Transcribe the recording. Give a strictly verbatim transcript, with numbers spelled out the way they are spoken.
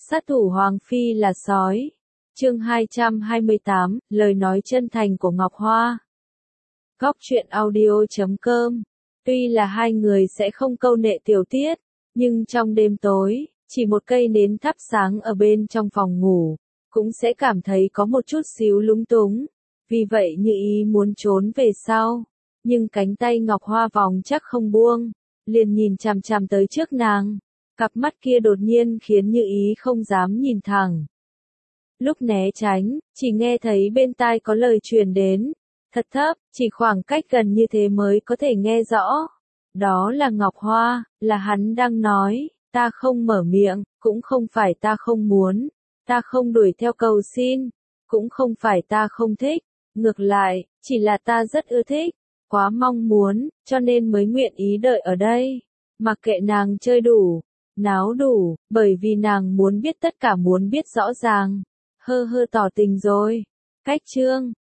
Sát thủ Hoàng Phi là sói. Chương hai trăm hai mươi tám, lời nói chân thành của Ngọc Hoa. Góc truyện audio chấm com. Tuy là hai người sẽ không câu nệ tiểu tiết, nhưng trong đêm tối, chỉ một cây nến thắp sáng ở bên trong phòng ngủ, cũng sẽ cảm thấy có một chút xíu lúng túng. Vì vậy Như Ý muốn trốn về sau, nhưng cánh tay Ngọc Hoa vòng chắc không buông, liền nhìn chằm chằm tới trước nàng. Cặp mắt kia đột nhiên khiến Như Ý không dám nhìn thẳng. Lúc né tránh, chỉ nghe thấy bên tai có lời truyền đến, thật thấp, chỉ khoảng cách gần như thế mới có thể nghe rõ. Đó là Ngọc Hoa, là hắn đang nói, ta không mở miệng, cũng không phải ta không muốn, ta không đuổi theo cầu xin, cũng không phải ta không thích, ngược lại, chỉ là ta rất ưa thích, quá mong muốn, cho nên mới nguyện ý đợi ở đây, mặc kệ nàng chơi đủ, náo đủ, bởi vì nàng muốn biết tất cả, muốn biết rõ ràng. Hơ hơ tỏ tình rồi. Cách chương,